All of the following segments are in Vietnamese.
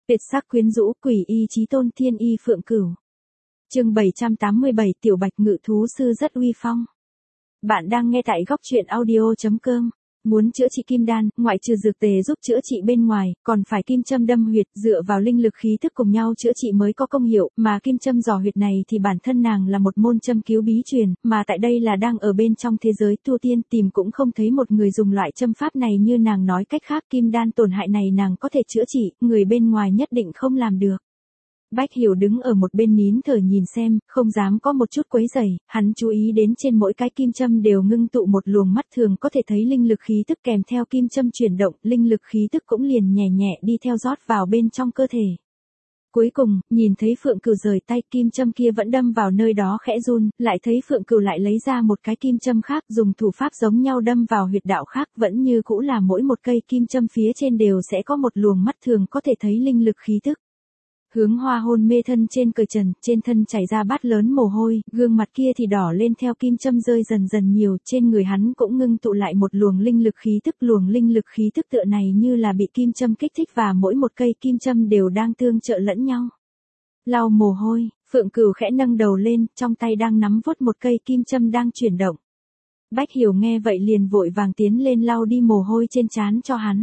Tuyệt sắc quyến rũ, quỷ y chí tôn, thiên y phượng cửu. Chương 787, Tiểu Bạch ngự thú sư rất uy phong. Bạn đang nghe tại góc truyện audio.com. Muốn chữa trị kim đan, ngoại trừ dược tề giúp chữa trị bên ngoài, còn phải kim châm đâm huyệt, dựa vào linh lực khí thức cùng nhau chữa trị mới có công hiệu, mà kim châm dò huyệt này thì bản thân nàng là một môn châm cứu bí truyền, mà tại đây là đang ở bên trong thế giới tu tiên, tìm cũng không thấy một người dùng loại châm pháp này như nàng, nói cách khác kim đan tổn hại này nàng có thể chữa trị, người bên ngoài nhất định không làm được. Bách Hiểu đứng ở một bên nín thở nhìn xem, không dám có một chút quấy rầy, hắn chú ý đến trên mỗi cái kim châm đều ngưng tụ một luồng mắt thường có thể thấy linh lực khí tức, kèm theo kim châm chuyển động, linh lực khí tức cũng liền nhẹ nhẹ đi theo rót vào bên trong cơ thể. Cuối cùng, nhìn thấy Phượng Cửu rời tay, kim châm kia vẫn đâm vào nơi đó khẽ run, lại thấy Phượng Cửu lại lấy ra một cái kim châm khác, dùng thủ pháp giống nhau đâm vào huyệt đạo khác, vẫn như cũ là mỗi một cây kim châm phía trên đều sẽ có một luồng mắt thường có thể thấy linh lực khí tức. Hướng Hoa hôn mê thân trên cởi trần, trên thân chảy ra bát lớn mồ hôi, gương mặt kia thì đỏ lên theo kim châm rơi dần dần nhiều, trên người hắn cũng ngưng tụ lại một luồng linh lực khí tức, luồng linh lực khí tức tựa này như là bị kim châm kích thích và mỗi một cây kim châm đều đang tương trợ lẫn nhau. Lau mồ hôi, Phượng Cửu khẽ nâng đầu lên, trong tay đang nắm vuốt một cây kim châm đang chuyển động. Bách Hiểu nghe vậy liền vội vàng tiến lên lau đi mồ hôi trên trán cho hắn.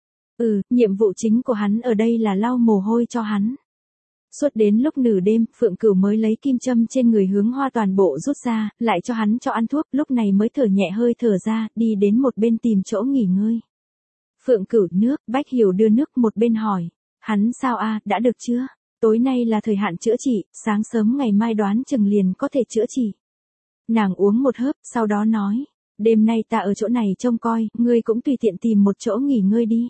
Nhiệm vụ chính của hắn ở đây là lau mồ hôi cho hắn. Suốt đến lúc nửa đêm, Phượng Cửu mới lấy kim châm trên người Hướng Hoa toàn bộ rút ra, lại cho hắn cho ăn thuốc, lúc này mới thở nhẹ hơi thở ra, đi đến một bên tìm chỗ nghỉ ngơi. Phượng Cửu, nước, Bách Hiểu đưa nước một bên hỏi. Hắn sao a, đã được chưa? Tối nay là thời hạn chữa trị, sáng sớm ngày mai đoán chừng liền có thể chữa trị. Nàng uống một hớp, sau đó nói. Đêm nay ta ở chỗ này trông coi, ngươi cũng tùy tiện tìm một chỗ nghỉ ngơi đi.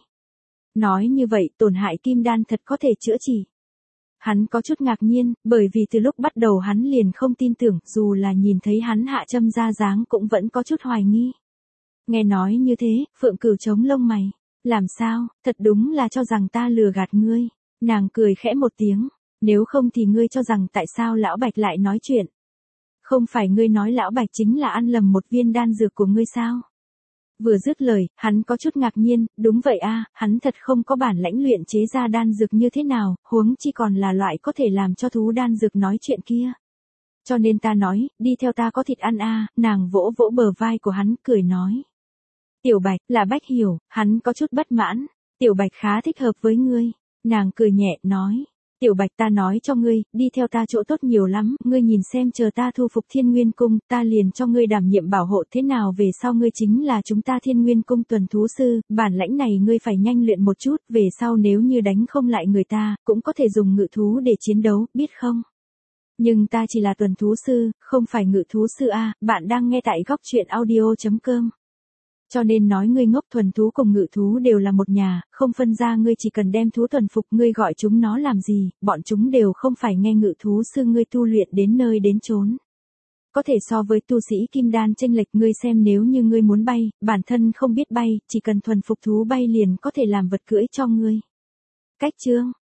Nói như vậy, tổn hại kim đan thật có thể chữa trị. Hắn có chút ngạc nhiên, bởi vì từ lúc bắt đầu hắn liền không tin tưởng, dù là nhìn thấy hắn hạ châm ra dáng cũng vẫn có chút hoài nghi. Nghe nói như thế, Phượng Cửu chống lông mày. Làm sao, thật đúng là cho rằng ta lừa gạt ngươi. Nàng cười khẽ một tiếng, nếu không thì ngươi cho rằng tại sao Lão Bạch lại nói chuyện. Không phải ngươi nói Lão Bạch chính là ăn lầm một viên đan dược của ngươi sao? Vừa dứt lời, hắn có chút ngạc nhiên, đúng vậy a, hắn thật không có bản lãnh luyện chế ra đan dược như thế nào, huống chi còn là loại có thể làm cho thú đan dược nói chuyện kia. Cho nên ta nói, đi theo ta có thịt ăn a, nàng vỗ vỗ bờ vai của hắn, cười nói. Tiểu Bạch, là Bách Hiểu, hắn có chút bất mãn, Tiểu Bạch khá thích hợp với ngươi, nàng cười nhẹ, nói. Tiểu Bạch, ta nói cho ngươi, đi theo ta chỗ tốt nhiều lắm, ngươi nhìn xem, chờ ta thu phục Thiên Nguyên Cung, ta liền cho ngươi đảm nhiệm bảo hộ, thế nào về sau ngươi chính là chúng ta Thiên Nguyên Cung tuần thú sư, bản lãnh này ngươi phải nhanh luyện một chút, về sau nếu như đánh không lại người ta, cũng có thể dùng ngự thú để chiến đấu, biết không? Nhưng ta chỉ là tuần thú sư, không phải ngự thú sư a, bạn đang nghe tại góc truyện audio.com. Cho nên nói ngươi ngốc, thuần thú cùng ngự thú đều là một nhà, không phân ra, ngươi chỉ cần đem thú thuần phục, ngươi gọi chúng nó làm gì, bọn chúng đều không phải nghe ngự thú sư ngươi tu luyện đến nơi đến chốn. Có thể so với tu sĩ kim đan chênh lệch, ngươi xem, nếu như ngươi muốn bay, bản thân không biết bay, chỉ cần thuần phục thú bay liền có thể làm vật cưỡi cho ngươi. Cách chương